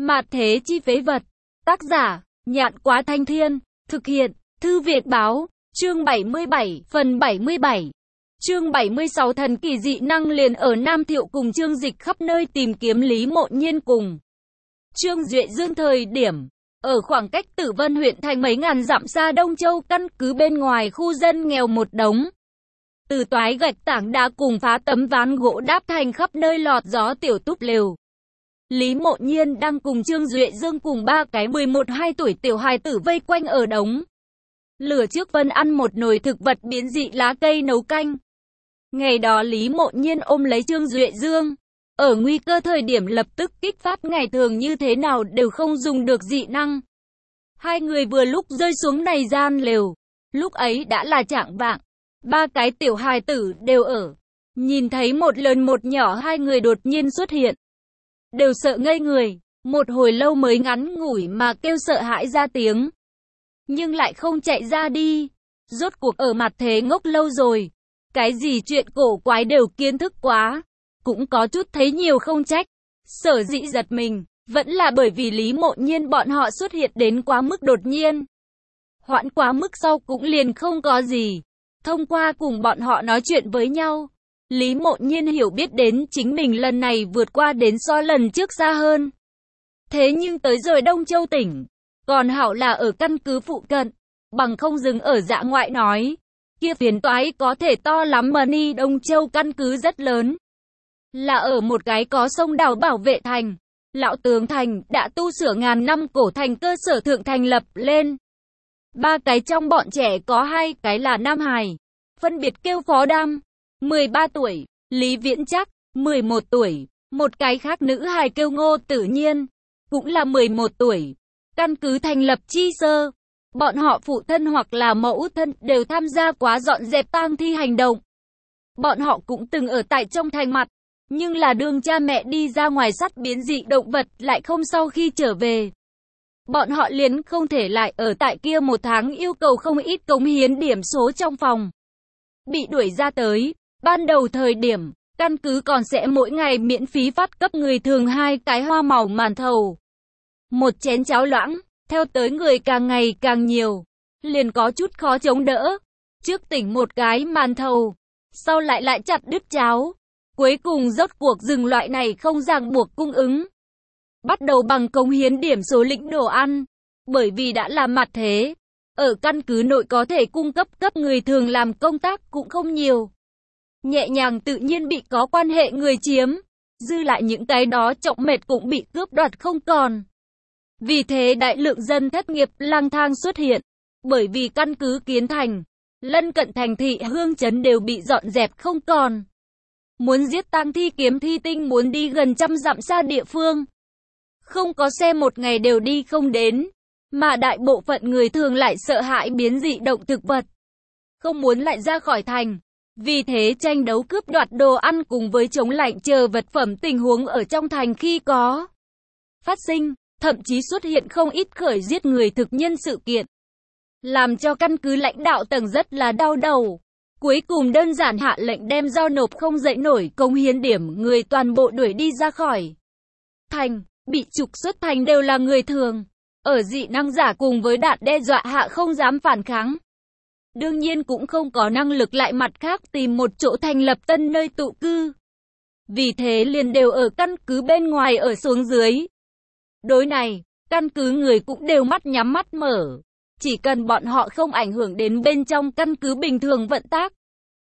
Mạt thế chi phế vật. Tác giả, Nhạn Quá Thanh Thiên. Thực hiện, Thư Việt Báo. Chương 77, phần 77. Chương 76 thần kỳ dị năng liền ở Nam Thiệu cùng Trương Dịch khắp nơi tìm kiếm Lý Mộ Nhiên cùng Trương Duệ Dương thời điểm. Ở khoảng cách Tử Vân huyện thành mấy ngàn dặm xa Đông Châu căn cứ bên ngoài khu dân nghèo một đống. Từ toái gạch tảng đá cùng phá tấm ván gỗ đáp thành khắp nơi lọt gió tiểu túp lều. Lý Mộ Nhiên đang cùng Trương Duệ Dương cùng ba cái 11-12 tuổi tiểu hài tử vây quanh ở đống lửa trước vân ăn một nồi thực vật biến dị lá cây nấu canh. Ngày đó Lý Mộ Nhiên ôm lấy Trương Duệ Dương. Ở nguy cơ thời điểm lập tức kích phát ngày thường như thế nào đều không dùng được dị năng. Hai người vừa lúc rơi xuống này gian lều. Lúc ấy đã là chạng vạng. Ba cái tiểu hài tử đều ở. Nhìn thấy một lớn một nhỏ hai người đột nhiên xuất hiện. Đều sợ ngây người. Một hồi lâu mới ngắn ngủi mà kêu sợ hãi ra tiếng. Nhưng lại không chạy ra đi. Rốt cuộc ở mặt thế ngốc lâu rồi. Cái gì chuyện cổ quái đều kiến thức quá. Cũng có chút thấy nhiều không trách. Sở dĩ giật mình, vẫn là bởi vì Lý Mộ Nhiên bọn họ xuất hiện đến quá mức đột nhiên. Hoãn quá mức sau cũng liền không có gì. Thông qua cùng bọn họ nói chuyện với nhau, Lý Mộ Nhiên hiểu biết đến chính mình lần này vượt qua đến so lần trước xa hơn. Thế nhưng tới rồi Đông Châu tỉnh, còn hảo là ở căn cứ phụ cận, bằng không dừng ở dã ngoại nói. Kia phiền toái có thể to lắm mà ni Đông Châu căn cứ rất lớn. Là ở một cái có sông đào bảo vệ thành. Lão tướng thành đã tu sửa ngàn năm cổ thành cơ sở thượng thành lập lên. Ba cái trong bọn trẻ có hai cái là nam hài. Phân biệt kêu Phó Đam, 13 tuổi, Lý Viễn Chắc, 11 tuổi. Một cái khác nữ hài kêu Ngô Tử Nhiên, cũng là 11 tuổi. Căn cứ thành lập chi sơ. Bọn họ phụ thân hoặc là mẫu thân đều tham gia quá dọn dẹp tang thi hành động. Bọn họ cũng từng ở tại trong thành mặt. Nhưng là đường cha mẹ đi ra ngoài sắt biến dị động vật lại không sau khi trở về. Bọn họ liền không thể lại ở tại kia một tháng yêu cầu không ít cống hiến điểm số trong phòng. Bị đuổi ra tới, ban đầu thời điểm, căn cứ còn sẽ mỗi ngày miễn phí phát cấp người thường 2 cái hoa màu màn thầu. Một chén cháo loãng, theo tới người càng ngày càng nhiều, liền có chút khó chống đỡ. Trước tỉnh một cái màn thầu, sau lại chặt đứt cháo. Cuối cùng rốt cuộc dừng loại này không ràng buộc cung ứng. Bắt đầu bằng cống hiến điểm số lĩnh đồ ăn. Bởi vì đã là mặt thế. Ở căn cứ nội có thể cung cấp người thường làm công tác cũng không nhiều. Nhẹ nhàng tự nhiên bị có quan hệ người chiếm. Dư lại những cái đó trọng mệt cũng bị cướp đoạt không còn. Vì thế đại lượng dân thất nghiệp lang thang xuất hiện. Bởi vì căn cứ kiến thành, lân cận thành thị hương trấn đều bị dọn dẹp không còn. Muốn giết tang thi kiếm thi tinh muốn đi gần trăm dặm xa địa phương. Không có xe một ngày đều đi không đến. Mà đại bộ phận người thường lại sợ hãi biến dị động thực vật. Không muốn lại ra khỏi thành. Vì thế tranh đấu cướp đoạt đồ ăn cùng với chống lạnh chờ vật phẩm tình huống ở trong thành khi có phát sinh. Thậm chí xuất hiện không ít khởi giết người thực nhân sự kiện. Làm cho căn cứ lãnh đạo tầng rất là đau đầu. Cuối cùng đơn giản hạ lệnh đem giao nộp không dậy nổi cống hiến điểm người toàn bộ đuổi đi ra khỏi thành. Bị trục xuất thành đều là người thường. Ở dị năng giả cùng với đạn đe dọa hạ không dám phản kháng. Đương nhiên cũng không có năng lực lại mặt khác tìm một chỗ thành lập tân nơi tụ cư. Vì thế liền đều ở căn cứ bên ngoài ở xuống dưới. Đối này, căn cứ người cũng đều mắt nhắm mắt mở. Chỉ cần bọn họ không ảnh hưởng đến bên trong căn cứ bình thường vận tác,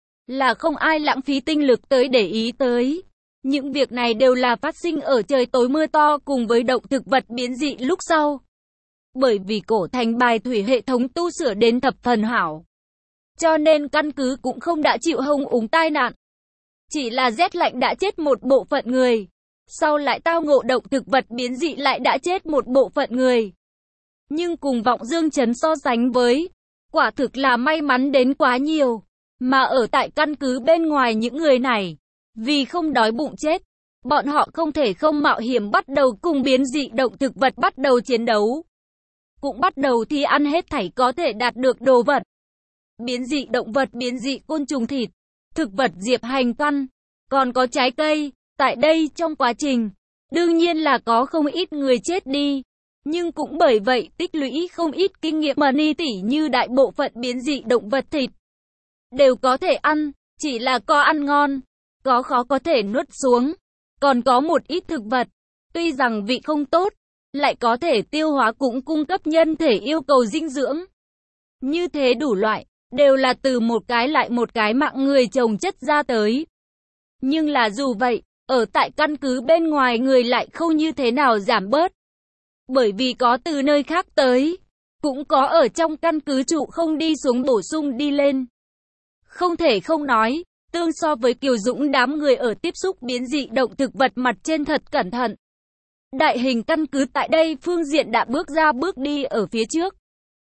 là không ai lãng phí tinh lực tới để ý tới. Những việc này đều là phát sinh ở trời tối mưa to cùng với động thực vật biến dị lúc sau. Bởi vì cổ thành bài thủy hệ thống tu sửa đến thập phần hảo. Cho nên căn cứ cũng không đã chịu hông úng tai nạn. Chỉ là rét lạnh đã chết một bộ phận người. Sau lại tao ngộ động thực vật biến dị lại đã chết một bộ phận người. Nhưng cùng Vọng Dương trấn so sánh với, quả thực là may mắn đến quá nhiều. Mà ở tại căn cứ bên ngoài những người này, vì không đói bụng chết, bọn họ không thể không mạo hiểm bắt đầu cùng biến dị động thực vật bắt đầu chiến đấu. Cũng bắt đầu thi ăn hết thảy có thể đạt được đồ vật. Biến dị động vật, biến dị côn trùng thịt, thực vật diệp hành căn, còn có trái cây. Tại đây trong quá trình, Đương nhiên là có không ít người chết đi. Nhưng cũng bởi vậy tích lũy không ít kinh nghiệm money tỉ như đại bộ phận biến dị động vật thịt. Đều có thể ăn, chỉ là có ăn ngon, có khó có thể nuốt xuống. Còn có một ít thực vật, tuy rằng vị không tốt, lại có thể tiêu hóa cũng cung cấp nhân thể yêu cầu dinh dưỡng. Như thế đủ loại, đều là từ một cái lại một cái mạng người chồng chất ra tới. Nhưng là dù vậy, ở tại căn cứ bên ngoài người lại không như thế nào giảm bớt. Bởi vì có từ nơi khác tới, cũng có ở trong căn cứ trụ không đi xuống bổ sung đi lên. Không thể không nói, tương so với Kiều Dũng đám người ở tiếp xúc biến dị động thực vật mặt trên thật cẩn thận. Đại hình căn cứ tại đây phương diện đã bước ra bước đi ở phía trước.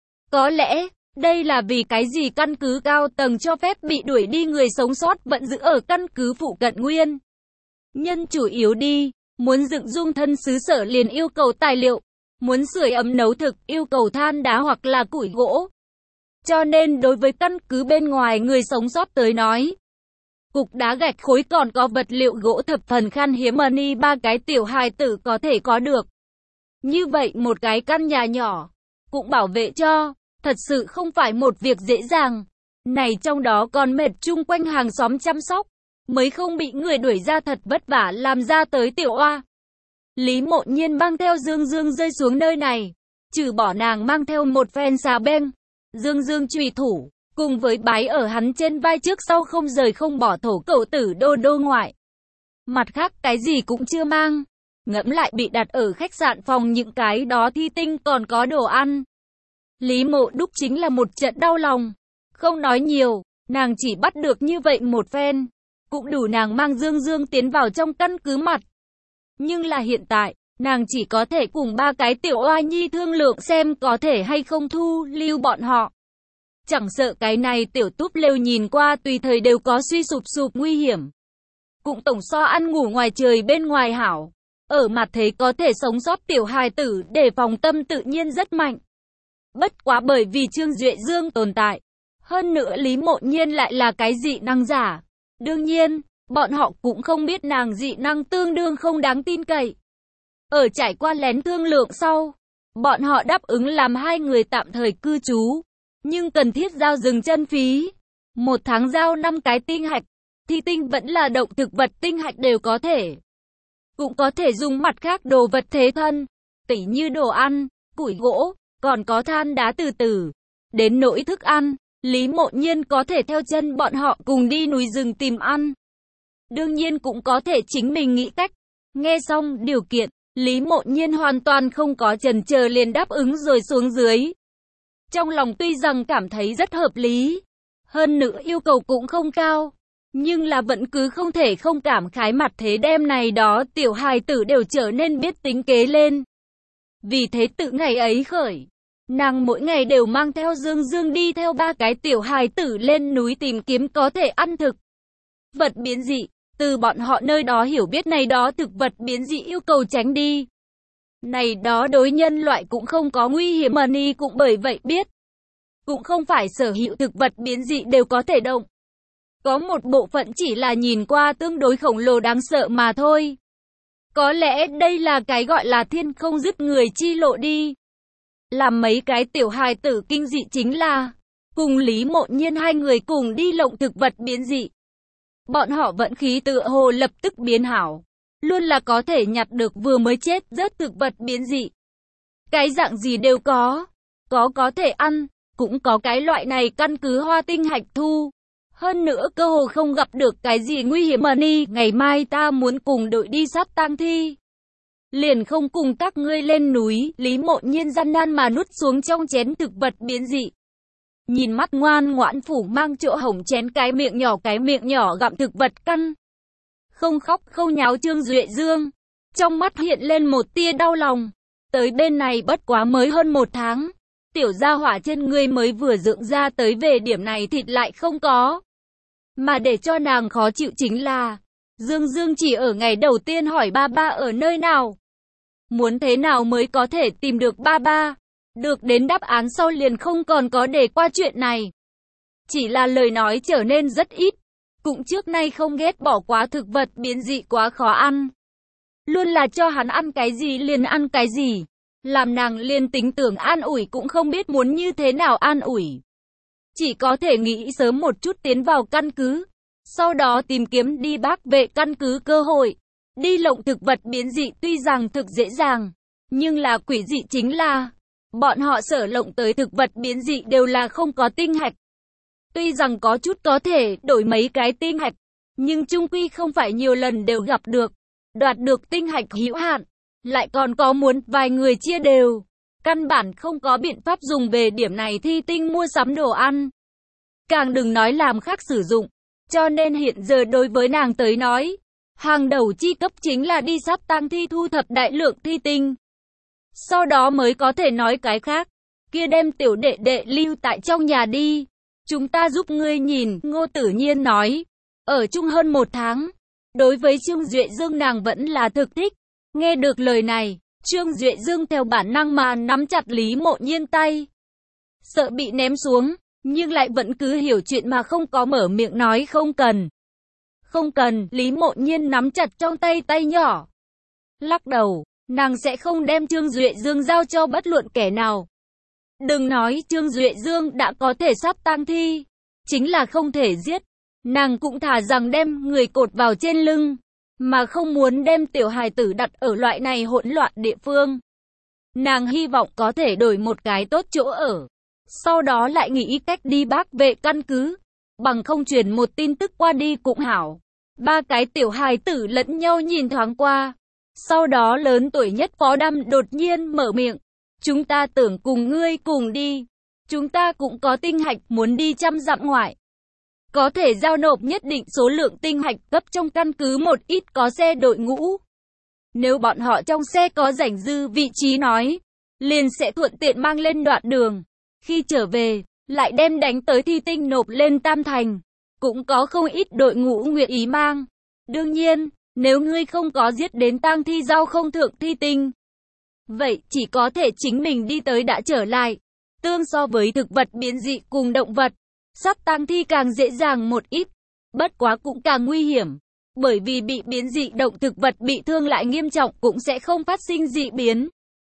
Có lẽ, đây là vì cái gì căn cứ cao tầng cho phép bị đuổi đi người sống sót vẫn giữ ở căn cứ phụ cận nguyên. Nhân chủ yếu đi, muốn dựng dung thân xứ sở liền yêu cầu tài liệu, muốn sưởi ấm nấu thực yêu cầu than đá hoặc là củi gỗ. Cho nên đối với căn cứ bên ngoài người sống sót tới nói, cục đá gạch khối còn có vật liệu gỗ thập phần khan hiếm money ba cái tiểu hài tử có thể có được. Như vậy một cái căn nhà nhỏ, cũng bảo vệ cho, thật sự không phải một việc dễ dàng. Này trong đó còn mệt chung quanh hàng xóm chăm sóc, mới không bị người đuổi ra thật vất vả làm ra tới tiểu oa. Lý Mộ Nhiên mang theo Dương Dương rơi xuống nơi này, trừ bỏ nàng mang theo một phen xà beng, Dương Dương chùy thủ, cùng với bái ở hắn trên vai trước sau không rời không bỏ thổ cẩu tử Đô Đô ngoại. Mặt khác cái gì cũng chưa mang, ngẫm lại bị đặt ở khách sạn phòng những cái đó thi tinh còn có đồ ăn. Lý Mộ Đúc chính là một trận đau lòng, không nói nhiều, nàng chỉ bắt được như vậy một phen, cũng đủ nàng mang Dương Dương tiến vào trong căn cứ mặt. Nhưng là hiện tại, nàng chỉ có thể cùng ba cái tiểu oa nhi thương lượng xem có thể hay không thu lưu bọn họ. Chẳng sợ cái này tiểu túp lều nhìn qua tùy thời đều có suy sụp sụp nguy hiểm. Cũng tổng so ăn ngủ ngoài trời bên ngoài hảo. Ở mặt thế có thể sống sót tiểu hài tử để phòng tâm tự nhiên rất mạnh. Bất quá bởi vì Trương Duệ Dương tồn tại. Hơn nữa Lý Mộ Nhiên lại là cái dị năng giả. Đương nhiên, bọn họ cũng không biết nàng dị năng tương đương không đáng tin cậy. Ở trải qua lén thương lượng sau, bọn họ đáp ứng làm hai người tạm thời cư trú. Nhưng cần thiết giao dừng chân phí. 1 tháng giao 5 cái tinh hạch. Thi tinh vẫn là động thực vật tinh hạch đều có thể. Cũng có thể dùng mặt khác đồ vật thế thân. Tỉ như đồ ăn, củi gỗ, còn có than đá từ từ. Đến nỗi thức ăn, Lý Mộ Nhiên có thể theo chân bọn họ cùng đi núi rừng tìm ăn. Đương nhiên cũng có thể chính mình nghĩ cách. Nghe xong điều kiện, Lý Mộ Nhiên hoàn toàn không có chần chờ liền đáp ứng rồi xuống dưới. Trong lòng tuy rằng cảm thấy rất hợp lý, hơn nữa yêu cầu cũng không cao, nhưng là vẫn cứ không thể không cảm khái mặt thế đêm này đó tiểu hài tử đều trở nên biết tính kế lên. Vì thế từ ngày ấy khởi, nàng mỗi ngày đều mang theo Dương Dương đi theo ba cái tiểu hài tử lên núi tìm kiếm có thể ăn thực vật biến dị, từ bọn họ nơi đó hiểu biết này đó thực vật biến dị yêu cầu tránh đi. Này đó đối nhân loại cũng không có nguy hiểm money cũng bởi vậy biết. Cũng không phải sở hữu thực vật biến dị đều có thể động. Có một bộ phận chỉ là nhìn qua tương đối khổng lồ đáng sợ mà thôi. Có lẽ đây là cái gọi là thiên không dứt người chi lộ đi. Làm mấy cái tiểu hài tử kinh dị chính là cùng Lý Mộ Nhiên hai người cùng đi lộng thực vật biến dị. Bọn họ vận khí tựa hồ lập tức biến hảo. Luôn là có thể nhặt được vừa mới chết rớt thực vật biến dị. Cái dạng gì đều có thể ăn, cũng có cái loại này căn cứ hoa tinh hạch thu. Hơn nữa cơ hồ không gặp được cái gì nguy hiểm money, ngày mai ta muốn cùng đội đi sát tang thi. Liền không cùng các ngươi lên núi, Lý Mộ Nhiên gian nan mà nuốt xuống trong chén thực vật biến dị. Nhìn mắt ngoan ngoãn phủ mang chỗ hồng chén cái miệng nhỏ gặm thực vật căn. Không khóc không nháo Trương Duệ Dương. Trong mắt hiện lên một tia đau lòng. Tới bên này bất quá mới hơn 1 tháng. Tiểu gia hỏa trên người mới vừa dựng ra tới về điểm này thịt lại không có. Mà để cho nàng khó chịu chính là Dương Dương chỉ ở ngày đầu tiên hỏi ba ba ở nơi nào. Muốn thế nào mới có thể tìm được ba ba. Được đến đáp án sau liền không còn có để qua chuyện này. Chỉ là lời nói trở nên rất ít. Cũng trước nay không ghét bỏ quá thực vật biến dị quá khó ăn. luôn là cho hắn ăn cái gì liền ăn cái gì. Làm nàng liền tính tưởng an ủi cũng không biết muốn như thế nào an ủi. Chỉ có thể nghĩ sớm một chút tiến vào căn cứ. Sau đó tìm kiếm đi bảo vệ căn cứ cơ hội. Đi lộng thực vật biến dị tuy rằng thực dễ dàng. Nhưng là quỷ dị chính là bọn họ sở lộng tới thực vật biến dị đều là không có tinh hạch. Tuy rằng có chút có thể đổi mấy cái tinh hạch. Nhưng chung quy không phải nhiều lần đều gặp được. Đoạt được tinh hạch hữu hạn. Lại còn có muốn vài người chia đều. Căn bản không có biện pháp dùng về điểm này thi tinh mua sắm đồ ăn. Càng đừng nói làm khác sử dụng. Cho nên hiện giờ đối với nàng tới nói, hàng đầu chi cấp chính là đi sắp tang thi thu thập đại lượng thi tinh. Sau đó mới có thể nói cái khác. Kia đem tiểu đệ đệ lưu tại trong nhà đi. Chúng ta giúp ngươi nhìn, Ngô Tử Nhiên nói. Ở chung hơn 1 tháng. Đối với Trương Duệ Dương nàng vẫn là thực thích. Nghe được lời này, Trương Duệ Dương theo bản năng mà nắm chặt Lý Mộ Nhiên tay. Sợ bị ném xuống, nhưng lại vẫn cứ hiểu chuyện mà không có mở miệng nói không cần. Không cần, Lý Mộ Nhiên nắm chặt trong tay tay nhỏ. Lắc đầu, nàng sẽ không đem Trương Duệ Dương giao cho bất luận kẻ nào. Đừng nói Trương Duệ Dương đã có thể sắp tang thi, chính là không thể giết. Nàng cũng thà rằng đem người cột vào trên lưng, mà không muốn đem tiểu hài tử đặt ở loại này hỗn loạn địa phương. Nàng hy vọng có thể đổi một cái tốt chỗ ở. Sau đó lại nghĩ cách đi bảo vệ căn cứ. Bằng không truyền một tin tức qua đi cũng hảo. 3 cái tiểu hài tử lẫn nhau nhìn thoáng qua. Sau đó lớn tuổi nhất Phó Đam đột nhiên mở miệng. Chúng ta tưởng cùng ngươi cùng đi. Chúng ta cũng có tinh hạch muốn đi 100 dặm ngoại. Có thể giao nộp nhất định số lượng tinh hạch cấp trong căn cứ một ít có xe đội ngũ. Nếu bọn họ trong xe có rảnh dư vị trí nói, liền sẽ thuận tiện mang lên đoạn đường. Khi trở về, lại đem đánh tới thi tinh nộp lên Tam Thành. Cũng có không ít đội ngũ nguyện ý mang. Đương nhiên, nếu ngươi không có giết đến tang thi giao không thượng thi tinh, vậy chỉ có thể chính mình đi tới đã trở lại. Tương so với thực vật biến dị cùng động vật, sắp tang thi càng dễ dàng một ít, bất quá cũng càng nguy hiểm. Bởi vì bị biến dị động thực vật bị thương lại nghiêm trọng cũng sẽ không phát sinh dị biến.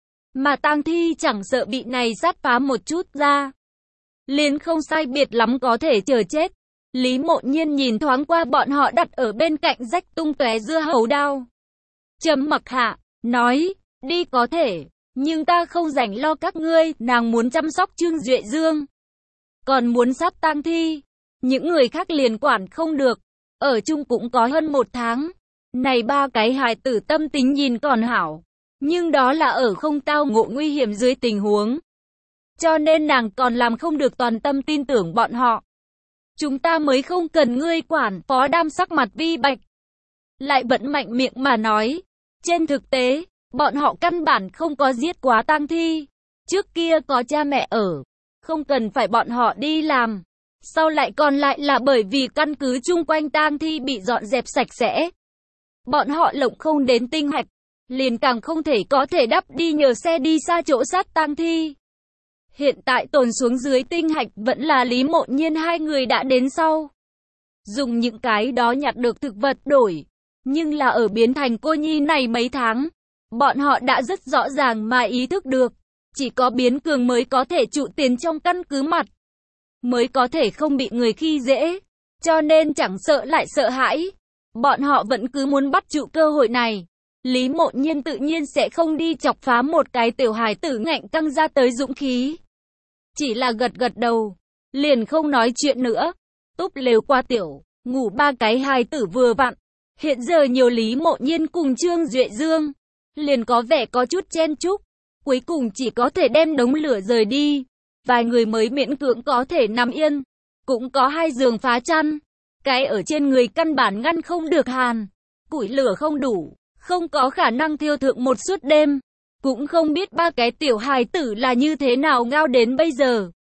Mà tang thi chẳng sợ bị này sát phá một chút ra, liền không sai biệt lắm có thể chờ chết. Lý Mộ Nhiên nhìn thoáng qua bọn họ đặt ở bên cạnh rách tung tóe dưa hấu đao. Trầm mặc hạ, nói, đi có thể, nhưng ta không rảnh lo các ngươi, nàng muốn chăm sóc Trương Duệ Dương. Còn muốn sắp tang thi, những người khác liền quản không được. Ở chung cũng có hơn 1 tháng. Này 3 cái hài tử tâm tính nhìn còn hảo. Nhưng đó là ở không tao ngộ nguy hiểm dưới tình huống. Cho nên nàng còn làm không được toàn tâm tin tưởng bọn họ. Chúng ta mới không cần ngươi quản. Phó Đam sắc mặt vi bạch. Lại vẫn mạnh miệng mà nói. Trên thực tế, bọn họ căn bản không có giết quá tang thi. Trước kia có cha mẹ ở. Không cần phải bọn họ đi làm. Sau lại còn lại là bởi vì căn cứ chung quanh tang thi bị dọn dẹp sạch sẽ. Bọn họ lộng không đến tinh hạch. Liền càng không thể có thể đắp đi nhờ xe đi xa chỗ sát tang thi. Hiện tại tồn xuống dưới tinh hạch vẫn là Lý Mộ Nhiên 2 người đã đến sau. Dùng những cái đó nhặt được thực vật đổi. Nhưng là ở biến thành cô nhi này mấy tháng. Bọn họ đã rất rõ ràng mà ý thức được. Chỉ có biến cường mới có thể trụ tiền trong căn cứ mặt. Mới có thể không bị người khi dễ. Cho nên chẳng sợ lại sợ hãi. Bọn họ vẫn cứ muốn bắt trụ cơ hội này. Lý Mộ Nhiên tự nhiên sẽ không đi chọc phá một cái tiểu hài tử ngạnh căng ra tới dũng khí. Chỉ là gật gật đầu. Liền không nói chuyện nữa. Túp lều qua tiểu. Ngủ 3 cái hài tử vừa vặn. Hiện giờ nhiều Lý Mộ Nhiên cùng Trương Duệ Dương. Liền có vẻ có chút chen chúc. Cuối cùng chỉ có thể đem đống lửa rời đi. Vài người mới miễn cưỡng có thể nằm yên. Cũng có 2 giường phá chăn. Cái ở trên người căn bản ngăn không được hàn. Củi lửa không đủ. Không có khả năng thiêu thượng một suốt đêm. Cũng không biết 3 cái tiểu hài tử là như thế nào ngao đến bây giờ.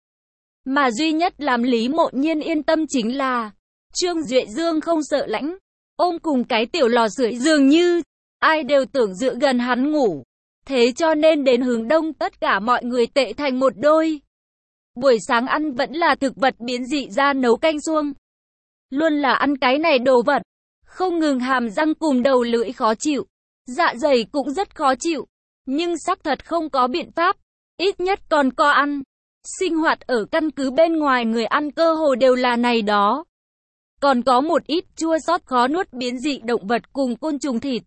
Mà duy nhất làm Lý Mộ Nhiên yên tâm chính là Trương Duệ Dương không sợ lạnh. Ôm cùng cái tiểu lò sưởi dường như ai đều tưởng dựa gần hắn ngủ. Thế cho nên đến hướng đông tất cả mọi người tệ thành một đôi. Buổi sáng ăn vẫn là thực vật biến dị ra nấu canh suông. Luôn là ăn cái này đồ vật. Không ngừng hàm răng cùng đầu lưỡi khó chịu. Dạ dày cũng rất khó chịu, nhưng xác thật không có biện pháp, ít nhất còn có ăn. Sinh hoạt ở căn cứ bên ngoài người ăn cơ hồ đều là này đó. Còn có một ít chua xót khó nuốt biến dị động vật cùng côn trùng thịt.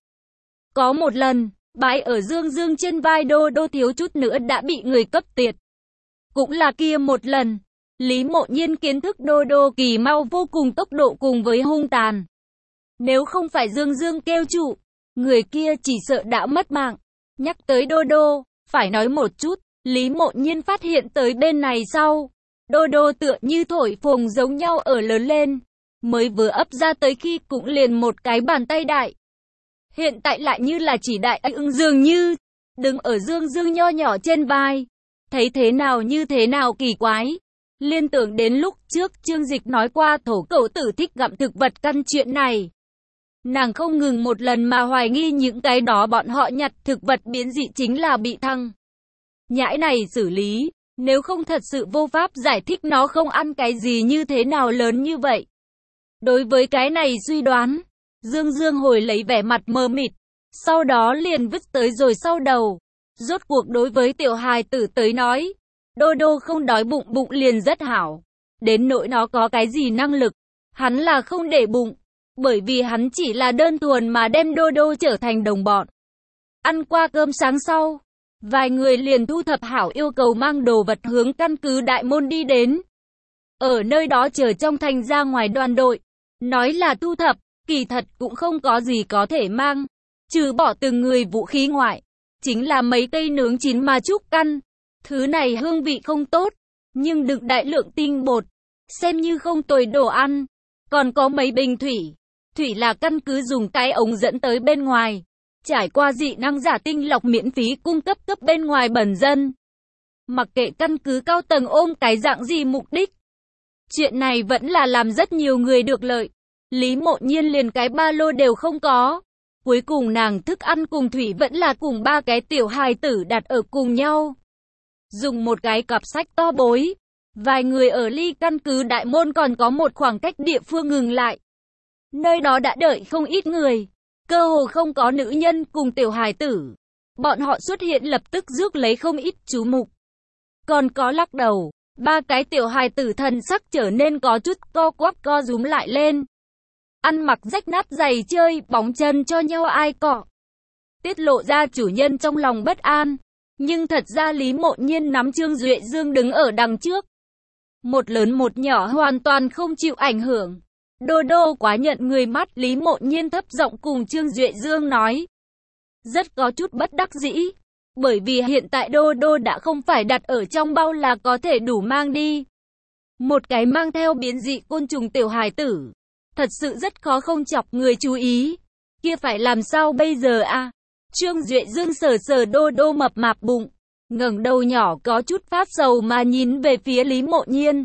Có một lần, bái ở Dương Dương trên vai Đô Đô thiếu chút nữa đã bị người cấp tiệt. Cũng là kia một lần, Lý Mộ Nhiên kiến thức Đô Đô kỳ mau vô cùng tốc độ cùng với hung tàn. Nếu không phải Dương Dương kêu trụ, người kia chỉ sợ đã mất mạng. Nhắc tới Đô Đô, phải nói một chút, Lý Mộ Nhiên phát hiện tới bên này sau. Đô Đô tựa như thổi phồng giống nhau ở lớn lên. Mới vừa ấp ra tới khi cũng liền một cái bàn tay đại. Hiện tại lại như là chỉ đại ưng dường như, đứng ở Dương Dương nho nhỏ trên vai. Thấy thế nào như thế nào kỳ quái. Liên tưởng đến lúc trước Trương Dịch nói qua thổ cẩu tử thích gặm thực vật căn chuyện này. Nàng không ngừng một lần mà hoài nghi những cái đó bọn họ nhặt thực vật biến dị chính là bị thăng nhãi này xử lý, nếu không thật sự vô pháp giải thích nó không ăn cái gì như thế nào lớn như vậy. Đối với cái này suy đoán, Dương Dương hồi lấy vẻ mặt mờ mịt, sau đó liền vứt tới rồi sau đầu. Rốt cuộc đối với tiểu hài tử tới nói, Đô Đô không đói bụng bụng liền rất hảo. Đến nỗi nó có cái gì năng lực, hắn là không để bụng, bởi vì hắn chỉ là đơn thuần mà đem Đô Đô trở thành đồng bọn. Ăn qua cơm sáng sau, vài người liền thu thập hảo yêu cầu mang đồ vật hướng căn cứ đại môn đi đến. Ở nơi đó chờ trong thành ra ngoài đoàn đội, nói là thu thập, kỳ thật cũng không có gì có thể mang, trừ bỏ từng người vũ khí ngoại, chính là mấy cây nướng chín mà trúc căn. Thứ này hương vị không tốt, nhưng đựng đại lượng tinh bột, xem như không tồi đồ ăn. Còn có mấy bình thủy, thủy là căn cứ dùng cái ống dẫn tới bên ngoài, trải qua dị năng giả tinh lọc miễn phí cung cấp cấp bên ngoài bẩn dân. Mặc kệ căn cứ cao tầng ôm cái dạng gì mục đích, chuyện này vẫn là làm rất nhiều người được lợi. Lý Mộ Nhiên liền cái ba lô đều không có. Cuối cùng nàng thức ăn cùng thủy vẫn là cùng ba cái tiểu hài tử đặt ở cùng nhau. Dùng một cái cặp sách to bối. Vài người ở ly căn cứ đại môn còn có một khoảng cách địa phương ngừng lại. Nơi đó đã đợi không ít người. Cơ hồ không có nữ nhân cùng tiểu hài tử. Bọn họ xuất hiện lập tức rước lấy không ít chú mục. Còn có lắc đầu. Ba cái tiểu hài tử thần sắc trở nên có chút co quắp co rúm lại lên. Ăn mặc rách nát giày chơi bóng chân cho nhau ai cọ. Tiết lộ ra chủ nhân trong lòng bất an. Nhưng thật ra Lý Mộ Nhiên nắm Trương Duệ Dương đứng ở đằng trước. Một lớn một nhỏ hoàn toàn không chịu ảnh hưởng. Đô Đô quá nhận người mắt. Lý Mộ Nhiên thấp giọng cùng Trương Duệ Dương nói. Rất có chút bất đắc dĩ. Bởi vì hiện tại Đô Đô đã không phải đặt ở trong bao là có thể đủ mang đi. Một cái mang theo biến dị côn trùng tiểu hài tử. Thật sự rất khó không chọc người chú ý. Kia phải làm sao bây giờ a? Trương Duệ Dương sờ sờ Đô Đô mập mạp bụng. Ngẩng đầu nhỏ có chút phát sầu mà nhìn về phía Lý Mộ Nhiên.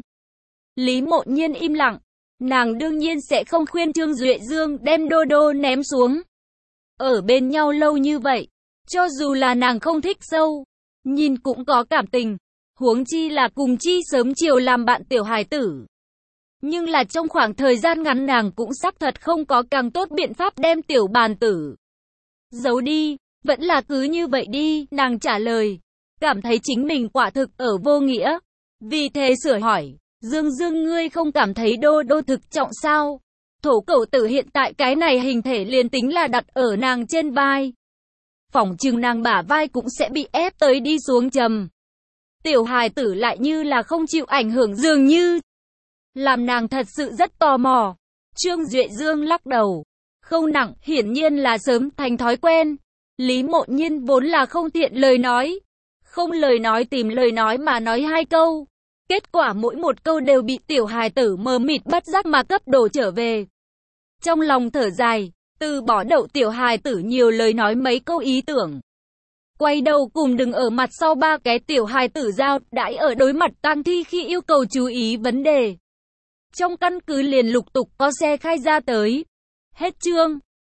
Lý Mộ Nhiên im lặng. Nàng đương nhiên sẽ không khuyên Trương Duệ Dương đem Đô Đô ném xuống. Ở bên nhau lâu như vậy. Cho dù là nàng không thích sâu, nhìn cũng có cảm tình. Huống chi là cùng chi sớm chiều làm bạn tiểu hài tử. Nhưng là trong khoảng thời gian ngắn nàng cũng xác thật không có càng tốt biện pháp đem tiểu bàn tử giấu đi, vẫn là cứ như vậy đi, nàng trả lời. Cảm thấy chính mình quả thực ở vô nghĩa. Vì thế sửa hỏi, Dương Dương ngươi không cảm thấy Đô Đô thực trọng sao? Thổ cẩu tử hiện tại cái này hình thể liền tính là đặt ở nàng trên vai. Phỏng chừng nàng bả vai cũng sẽ bị ép tới đi xuống trầm. Tiểu hài tử lại như là không chịu ảnh hưởng dường như. Làm nàng thật sự rất tò mò. Trương Duệ Dương lắc đầu. Không nặng, hiển nhiên là sớm thành thói quen. Lý Mộ Nhiên vốn là không tiện lời nói. Không lời nói tìm lời nói mà nói hai câu. Kết quả mỗi một câu đều bị tiểu hài tử mờ mịt bất giác mà cấp đổ trở về. Trong lòng thở dài, từ bỏ đậu tiểu hài tử nhiều lời nói mấy câu ý tưởng. Quay đầu cùng đừng ở mặt sau ba cái tiểu hài tử giao đãi ở đối mặt tang thi khi yêu cầu chú ý vấn đề. Trong căn cứ liền lục tục có xe khai ra tới. Hết chương.